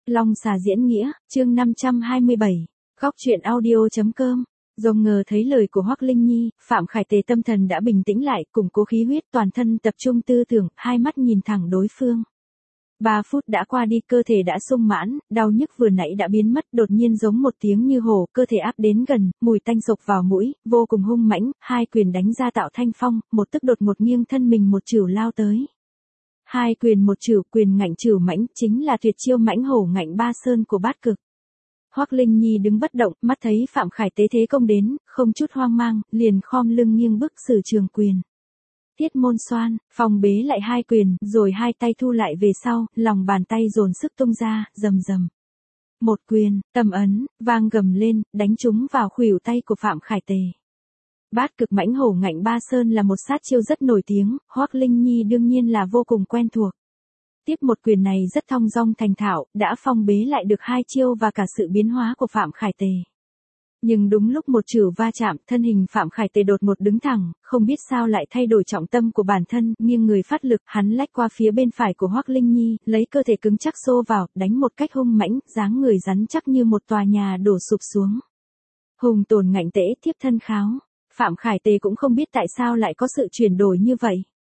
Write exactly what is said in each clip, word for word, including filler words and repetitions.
Long xà diễn nghĩa, chương năm trăm hai mươi bảy, góc truyện audio.com. Dòng ngờ thấy lời của Hoắc Linh Nhi, Phạm Khải Tề tâm thần đã bình tĩnh lại, củng cố khí huyết, toàn thân tập trung tư tưởng, hai mắt nhìn thẳng đối phương. Ba phút đã qua đi, cơ thể đã sung mãn, đau nhức vừa nãy đã biến mất, đột nhiên giống một tiếng như hổ, cơ thể áp đến gần, mùi tanh sộc vào mũi, vô cùng hung mãnh, hai quyền đánh ra tạo thanh phong, một tức đột một nghiêng thân mình một chưởng lao tới. Hai quyền một chưởng, quyền ngạnh chưởng mãnh, chính là tuyệt chiêu mãnh hổ ngạnh ba sơn của Bát Cực. Hoắc Linh Nhi đứng bất động, mắt thấy Phạm Khải Tế thế công đến, không chút hoang mang, liền khom lưng nghiêng bước sử trường quyền. Tiết môn xoan, phòng bế lại hai quyền, rồi hai tay thu lại về sau, lòng bàn tay dồn sức tung ra, rầm rầm. Một quyền, tầm ấn, vang gầm lên, đánh trúng vào khuỷu tay của Phạm Khải Tề. Bát Cực mãnh hổ ngạnh ba sơn là một sát chiêu rất nổi tiếng, Hoắc Linh Nhi đương nhiên là vô cùng quen thuộc. Tiếp một quyền này rất thong dong thành thạo, đã phong bế lại được hai chiêu và cả sự biến hóa của Phạm Khải Tề. Nhưng đúng lúc một chưởng va chạm, thân hình Phạm Khải Tề đột ngột đứng thẳng, không biết sao lại thay đổi trọng tâm của bản thân, nghiêng người phát lực, hắn lách qua phía bên phải của Hoắc Linh Nhi, lấy cơ thể cứng chắc xô vào, đánh một cách hung mãnh, dáng người rắn chắc như một tòa nhà đổ sụp xuống. Hùng tồn ngạnh tễ, thiếp thân kháo. Phạm Khải Tề cũng không biết tại sao lại có sự chuyển đổi như vậy.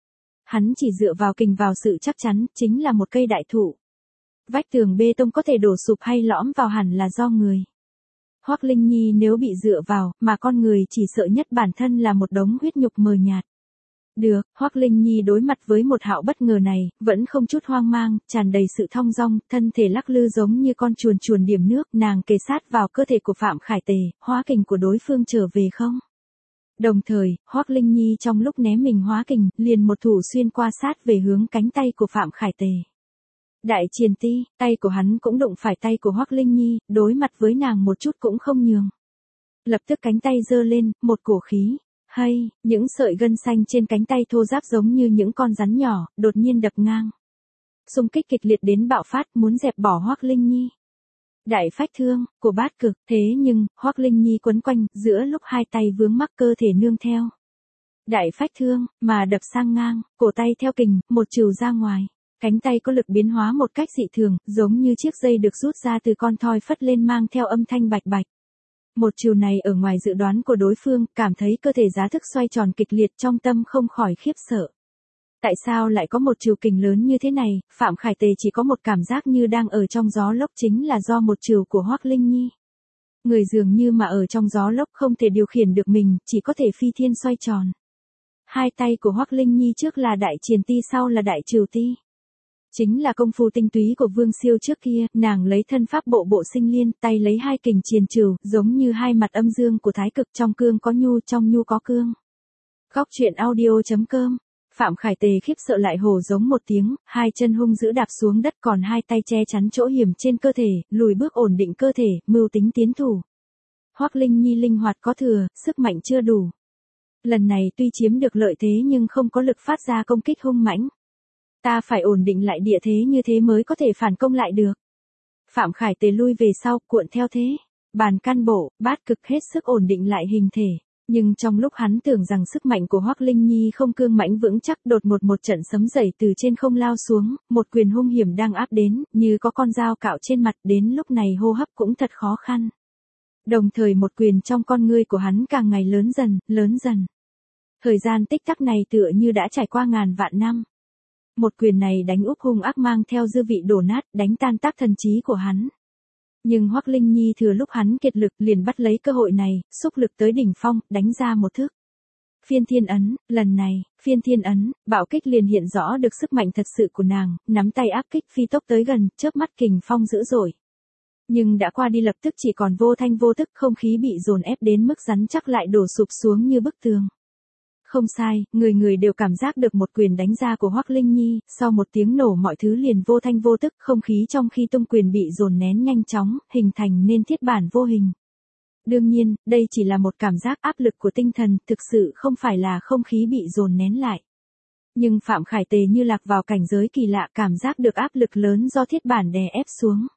Hắn chỉ dựa vào kình vào sự chắc chắn, chính là một cây đại thụ. Vách tường bê tông có thể đổ sụp hay lõm vào hẳn là do người. Hoắc Linh Nhi nếu bị dựa vào, mà con người chỉ sợ nhất bản thân là một đống huyết nhục mờ nhạt. Được, Hoắc Linh Nhi đối mặt với một hạo bất ngờ này, vẫn không chút hoang mang, tràn đầy sự thong dong, thân thể lắc lư giống như con chuồn chuồn điểm nước, nàng kề sát vào cơ thể của Phạm Khải Tề, hóa kình của đối phương trở về không. Đồng thời, Hoắc Linh Nhi trong lúc ném mình hóa kình, liền một thủ xuyên qua sát về hướng cánh tay của Phạm Khải Tề. Đại triền ti, tay của hắn cũng đụng phải tay của Hoắc Linh Nhi, đối mặt với nàng một chút cũng không nhường. Lập tức cánh tay giơ lên, một cổ khí, hay, những sợi gân xanh trên cánh tay thô ráp giống như những con rắn nhỏ, đột nhiên đập ngang. Xung kích kịch liệt đến bạo phát, muốn dẹp bỏ Hoắc Linh Nhi. Đại phách thương, của Bát Cực, thế nhưng, Hoắc Linh Nhi quấn quanh, giữa lúc hai tay vướng mắc cơ thể nương theo. Đại phách thương, mà đập sang ngang, cổ tay theo kình, một chiều ra ngoài. Cánh tay có lực biến hóa một cách dị thường, giống như chiếc dây được rút ra từ con thoi phất lên mang theo âm thanh bạch bạch. Một chiều này ở ngoài dự đoán của đối phương, cảm thấy cơ thể giá thức xoay tròn kịch liệt trong tâm không khỏi khiếp sợ. Tại sao lại có một chiều kình lớn như thế này, Phạm Khải Tề chỉ có một cảm giác như đang ở trong gió lốc, chính là do một chiều của Hoắc Linh Nhi. Người dường như mà ở trong gió lốc không thể điều khiển được mình, chỉ có thể phi thiên xoay tròn. Hai tay của Hoắc Linh Nhi trước là đại triền ti, sau là đại trừu ti. Chính là công phu tinh túy của Vương Siêu trước kia, nàng lấy thân pháp bộ bộ sinh liên, tay lấy hai kình triền trừu, giống như hai mặt âm dương của thái cực, trong cương có nhu, trong nhu có cương. Góc truyện audio.com. Phạm Khải Tề khiếp sợ lại hổ giống một tiếng, hai chân hung dữ đạp xuống đất, còn hai tay che chắn chỗ hiểm trên cơ thể, lùi bước ổn định cơ thể, mưu tính tiến thủ. Hoắc Linh Nhi linh hoạt có thừa, sức mạnh chưa đủ. Lần này tuy chiếm được lợi thế nhưng không có lực phát ra công kích hung mãnh. Ta phải ổn định lại địa thế như thế mới có thể phản công lại được. Phạm Khải Tề lui về sau, cuộn theo thế. Bàn can bộ, Bát Cực hết sức ổn định lại hình thể. Nhưng trong lúc hắn tưởng rằng sức mạnh của Hoắc Linh Nhi không cương mãnh vững chắc, đột ngột một trận sấm dậy từ trên không lao xuống, một quyền hung hiểm đang áp đến, như có con dao cạo trên mặt, đến lúc này hô hấp cũng thật khó khăn. Đồng thời một quyền trong con ngươi của hắn càng ngày lớn dần, lớn dần. Thời gian tích tắc này tựa như đã trải qua ngàn vạn năm. Một quyền này đánh úp hung ác mang theo dư vị đổ nát, đánh tan tác thần trí của hắn. Nhưng Hoắc Linh Nhi thừa lúc hắn kiệt lực liền bắt lấy cơ hội này, xúc lực tới đỉnh phong, đánh ra một thức. Phiên thiên ấn, lần này, phiên thiên ấn, bạo kích liền hiện rõ được sức mạnh thật sự của nàng, nắm tay áp kích phi tốc tới gần, chớp mắt kình phong dữ dội. Nhưng đã qua đi lập tức chỉ còn vô thanh vô tức, không khí bị dồn ép đến mức rắn chắc lại đổ sụp xuống như bức tường. Không sai, người người đều cảm giác được một quyền đánh ra của Hoắc Linh Nhi, sau một tiếng nổ mọi thứ liền vô thanh vô tức, không khí trong khi tung quyền bị dồn nén nhanh chóng, hình thành nên thiết bản vô hình. Đương nhiên, đây chỉ là một cảm giác áp lực của tinh thần, thực sự không phải là không khí bị dồn nén lại. Nhưng Phạm Khải Tề như lạc vào cảnh giới kỳ lạ, cảm giác được áp lực lớn do thiết bản đè ép xuống.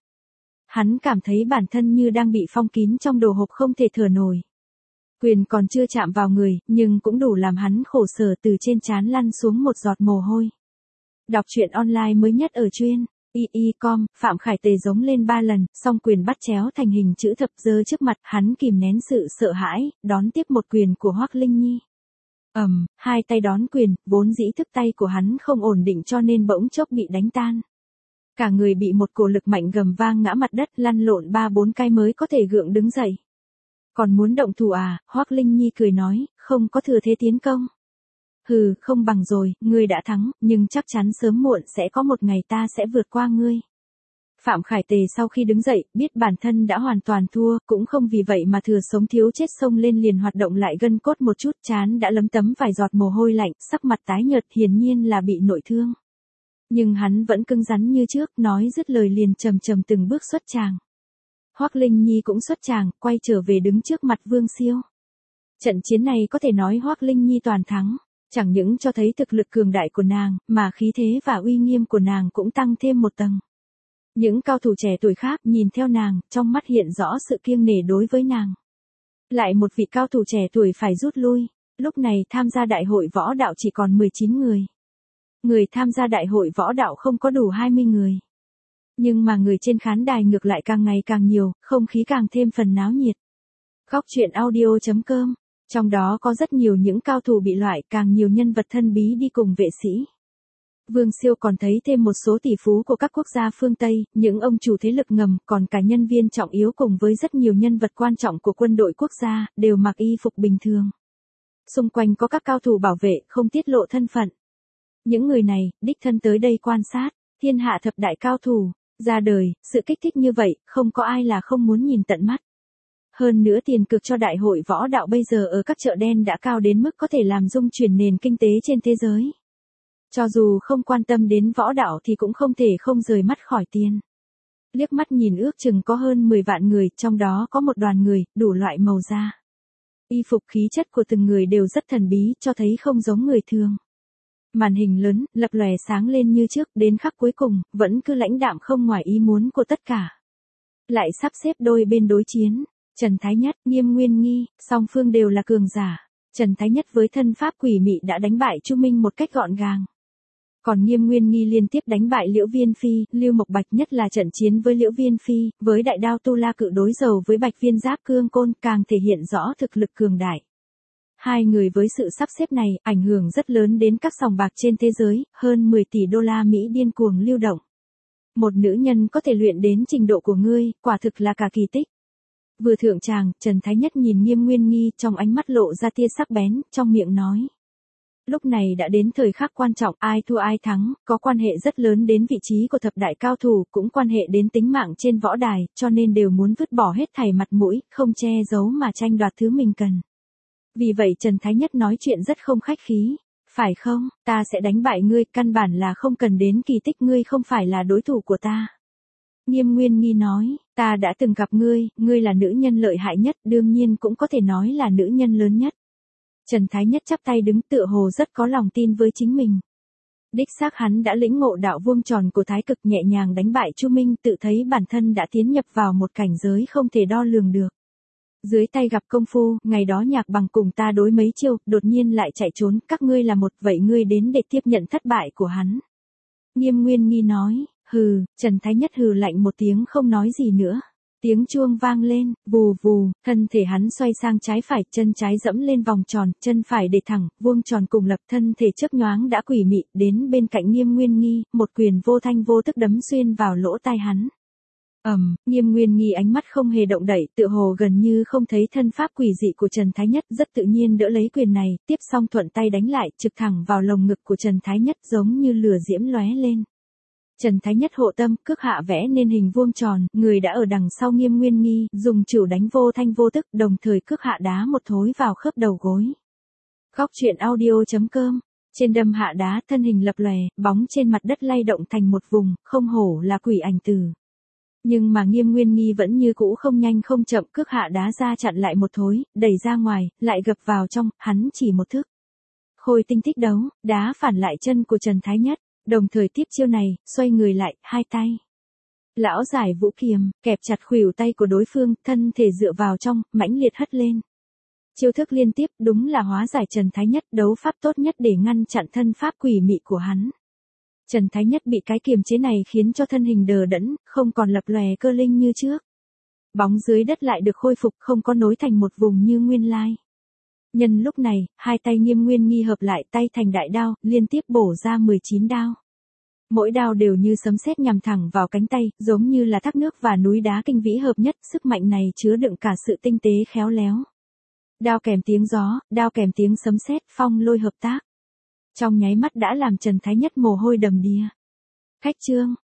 Hắn cảm thấy bản thân như đang bị phong kín trong đồ hộp không thể thở nổi. Quyền còn chưa chạm vào người, nhưng cũng đủ làm hắn khổ sở, từ trên trán lăn xuống một giọt mồ hôi. Đọc truyện online mới nhất ở truyện Y y com, Phạm Khải Tề giống lên ba lần, song quyền bắt chéo thành hình chữ thập giơ trước mặt, hắn kìm nén sự sợ hãi, đón tiếp một quyền của Hoắc Linh Nhi. Ầm, hai tay đón quyền, vốn dĩ thức tay của hắn không ổn định cho nên bỗng chốc bị đánh tan. Cả người bị một cổ lực mạnh gầm vang ngã mặt đất, lăn lộn ba bốn cái mới có thể gượng đứng dậy. Còn muốn động thủ à? Hoắc Linh Nhi cười nói, không có thừa thế tiến công. Hừ, không bằng rồi, ngươi đã thắng, nhưng chắc chắn sớm muộn sẽ có một ngày ta sẽ vượt qua ngươi. Phạm Khải Tề sau khi đứng dậy, biết bản thân đã hoàn toàn thua, cũng không vì vậy mà thừa sống thiếu chết xông lên liền hoạt động lại gân cốt một chút, trán đã lấm tấm vài giọt mồ hôi lạnh, sắc mặt tái nhợt, hiển nhiên là bị nội thương. Nhưng hắn vẫn cứng rắn như trước, nói dứt lời liền chầm chầm từng bước xuất tràng. Hoắc Linh Nhi cũng xuất tràng, quay trở về đứng trước mặt Vương Siêu. Trận chiến này có thể nói Hoắc Linh Nhi toàn thắng, chẳng những cho thấy thực lực cường đại của nàng, mà khí thế và uy nghiêm của nàng cũng tăng thêm một tầng. Những cao thủ trẻ tuổi khác nhìn theo nàng, trong mắt hiện rõ sự kiêng nể đối với nàng. Lại một vị cao thủ trẻ tuổi phải rút lui, lúc này tham gia đại hội võ đạo chỉ còn mười chín người. Người tham gia đại hội võ đạo không có đủ hai mươi người. Nhưng mà người trên khán đài ngược lại càng ngày càng nhiều, không khí càng thêm phần náo nhiệt. Góc truyện audio chấm com, trong đó có rất nhiều những cao thủ bị loại, càng nhiều nhân vật thân bí đi cùng vệ sĩ. Vương Siêu còn thấy thêm một số tỷ phú của các quốc gia phương Tây, những ông chủ thế lực ngầm, còn cả nhân viên trọng yếu cùng với rất nhiều nhân vật quan trọng của quân đội quốc gia, đều mặc y phục bình thường. Xung quanh có các cao thủ bảo vệ, không tiết lộ thân phận. Những người này, đích thân tới đây quan sát, thiên hạ thập đại cao thủ, ra đời, sự kích thích như vậy, không có ai là không muốn nhìn tận mắt. Hơn nữa tiền cược cho đại hội võ đạo bây giờ ở các chợ đen đã cao đến mức có thể làm rung chuyển nền kinh tế trên thế giới. Cho dù không quan tâm đến võ đạo thì cũng không thể không rời mắt khỏi tiền. Liếc mắt nhìn ước chừng có hơn mười vạn người, trong đó có một đoàn người, đủ loại màu da. Y phục khí chất của từng người đều rất thần bí, cho thấy không giống người thường. Màn hình lớn, lập lòe sáng lên như trước, đến khắc cuối cùng, vẫn cứ lãnh đạm không ngoài ý muốn của tất cả. Lại sắp xếp đôi bên đối chiến, Trần Thái Nhất, Nghiêm Nguyên Nghi, song phương đều là cường giả. Trần Thái Nhất với thân pháp quỷ mị đã đánh bại Chu Minh một cách gọn gàng. Còn Nghiêm Nguyên Nghi liên tiếp đánh bại Liễu Viên Phi, Lưu Mộc Bạch, nhất là trận chiến với Liễu Viên Phi, với đại đao tu la cự đối đầu với Bạch Viên giáp cương côn, càng thể hiện rõ thực lực cường đại. Hai người với sự sắp xếp này, ảnh hưởng rất lớn đến các sòng bạc trên thế giới, hơn mười tỷ đô la Mỹ điên cuồng lưu động. Một nữ nhân có thể luyện đến trình độ của ngươi, quả thực là cả kỳ tích. Vừa thượng tràng, Trần Thái Nhất nhìn Nghiêm Nguyên Nghi, trong ánh mắt lộ ra tia sắc bén, trong miệng nói. Lúc này đã đến thời khắc quan trọng, ai thua ai thắng, có quan hệ rất lớn đến vị trí của thập đại cao thủ, cũng quan hệ đến tính mạng trên võ đài, cho nên đều muốn vứt bỏ hết thảy mặt mũi, không che giấu mà tranh đoạt thứ mình cần. Vì vậy Trần Thái Nhất nói chuyện rất không khách khí. Phải không, ta sẽ đánh bại ngươi, căn bản là không cần đến kỳ tích, ngươi không phải là đối thủ của ta. Nghiêm Nguyên Nghi nói, ta đã từng gặp ngươi, ngươi là nữ nhân lợi hại nhất, đương nhiên cũng có thể nói là nữ nhân lớn nhất. Trần Thái Nhất chắp tay đứng tựa hồ rất có lòng tin với chính mình. Đích xác hắn đã lĩnh ngộ đạo vuông tròn của thái cực, nhẹ nhàng đánh bại Chu Minh, tự thấy bản thân đã tiến nhập vào một cảnh giới không thể đo lường được. Dưới tay gặp công phu, ngày đó Nhạc Bằng cùng ta đối mấy chiêu, đột nhiên lại chạy trốn, các ngươi là một, vậy ngươi đến để tiếp nhận thất bại của hắn. Nghiêm Nguyên Nghi nói, hừ, Trần Thái Nhất hừ lạnh một tiếng không nói gì nữa. Tiếng chuông vang lên, vù vù, thân thể hắn xoay sang trái phải, chân trái dẫm lên vòng tròn, chân phải để thẳng, vuông tròn cùng lập, thân thể chớp nhoáng đã quỷ mị, đến bên cạnh Nghiêm Nguyên Nghi, một quyền vô thanh vô tức đấm xuyên vào lỗ tai hắn. Ầm, um, Nghiêm Nguyên Nghi ánh mắt không hề động đậy, tựa hồ gần như không thấy thân pháp quỷ dị của Trần Thái Nhất, rất tự nhiên đỡ lấy quyền này, tiếp xong thuận tay đánh lại, trực thẳng vào lồng ngực của Trần Thái Nhất, giống như lửa diễm lóe lên. Trần Thái Nhất hộ tâm, cước hạ vẽ nên hình vuông tròn, người đã ở đằng sau Nghiêm Nguyên Nghi, dùng chưởng đánh vô thanh vô tức, đồng thời cước hạ đá một thối vào khớp đầu gối. Góc truyện audio chấm com, trên đâm hạ đá, thân hình lập lòe, bóng trên mặt đất lay động thành một vùng, không hổ là quỷ ảnh tử. Nhưng mà Nghiêm Nguyên Nghi vẫn như cũ không nhanh không chậm, cước hạ đá ra chặn lại một thối, đẩy ra ngoài, lại gập vào trong, hắn chỉ một thức. Khôi tinh thích đấu, đá phản lại chân của Trần Thái Nhất, đồng thời tiếp chiêu này, xoay người lại, hai tay. Lão giải vũ kiềm, kẹp chặt khuỷu tay của đối phương, thân thể dựa vào trong, mãnh liệt hất lên. Chiêu thức liên tiếp, đúng là hóa giải Trần Thái Nhất, đấu pháp tốt nhất để ngăn chặn thân pháp quỷ mị của hắn. Trần Thái Nhất bị cái kiềm chế này khiến cho thân hình đờ đẫn, không còn lập lòe cơ linh như trước. Bóng dưới đất lại được khôi phục, không có nối thành một vùng như nguyên lai. Nhân lúc này, hai tay Nghiêm Nguyên Nghi hợp lại, tay thành đại đao, liên tiếp bổ ra mười chín đao. Mỗi đao đều như sấm sét nhằm thẳng vào cánh tay, giống như là thác nước và núi đá kinh vĩ hợp nhất, sức mạnh này chứa đựng cả sự tinh tế khéo léo. Đao kèm tiếng gió, đao kèm tiếng sấm sét, phong lôi hợp tác. Trong nháy mắt đã làm Trần Thái Nhất mồ hôi đầm đìa. Khách trương,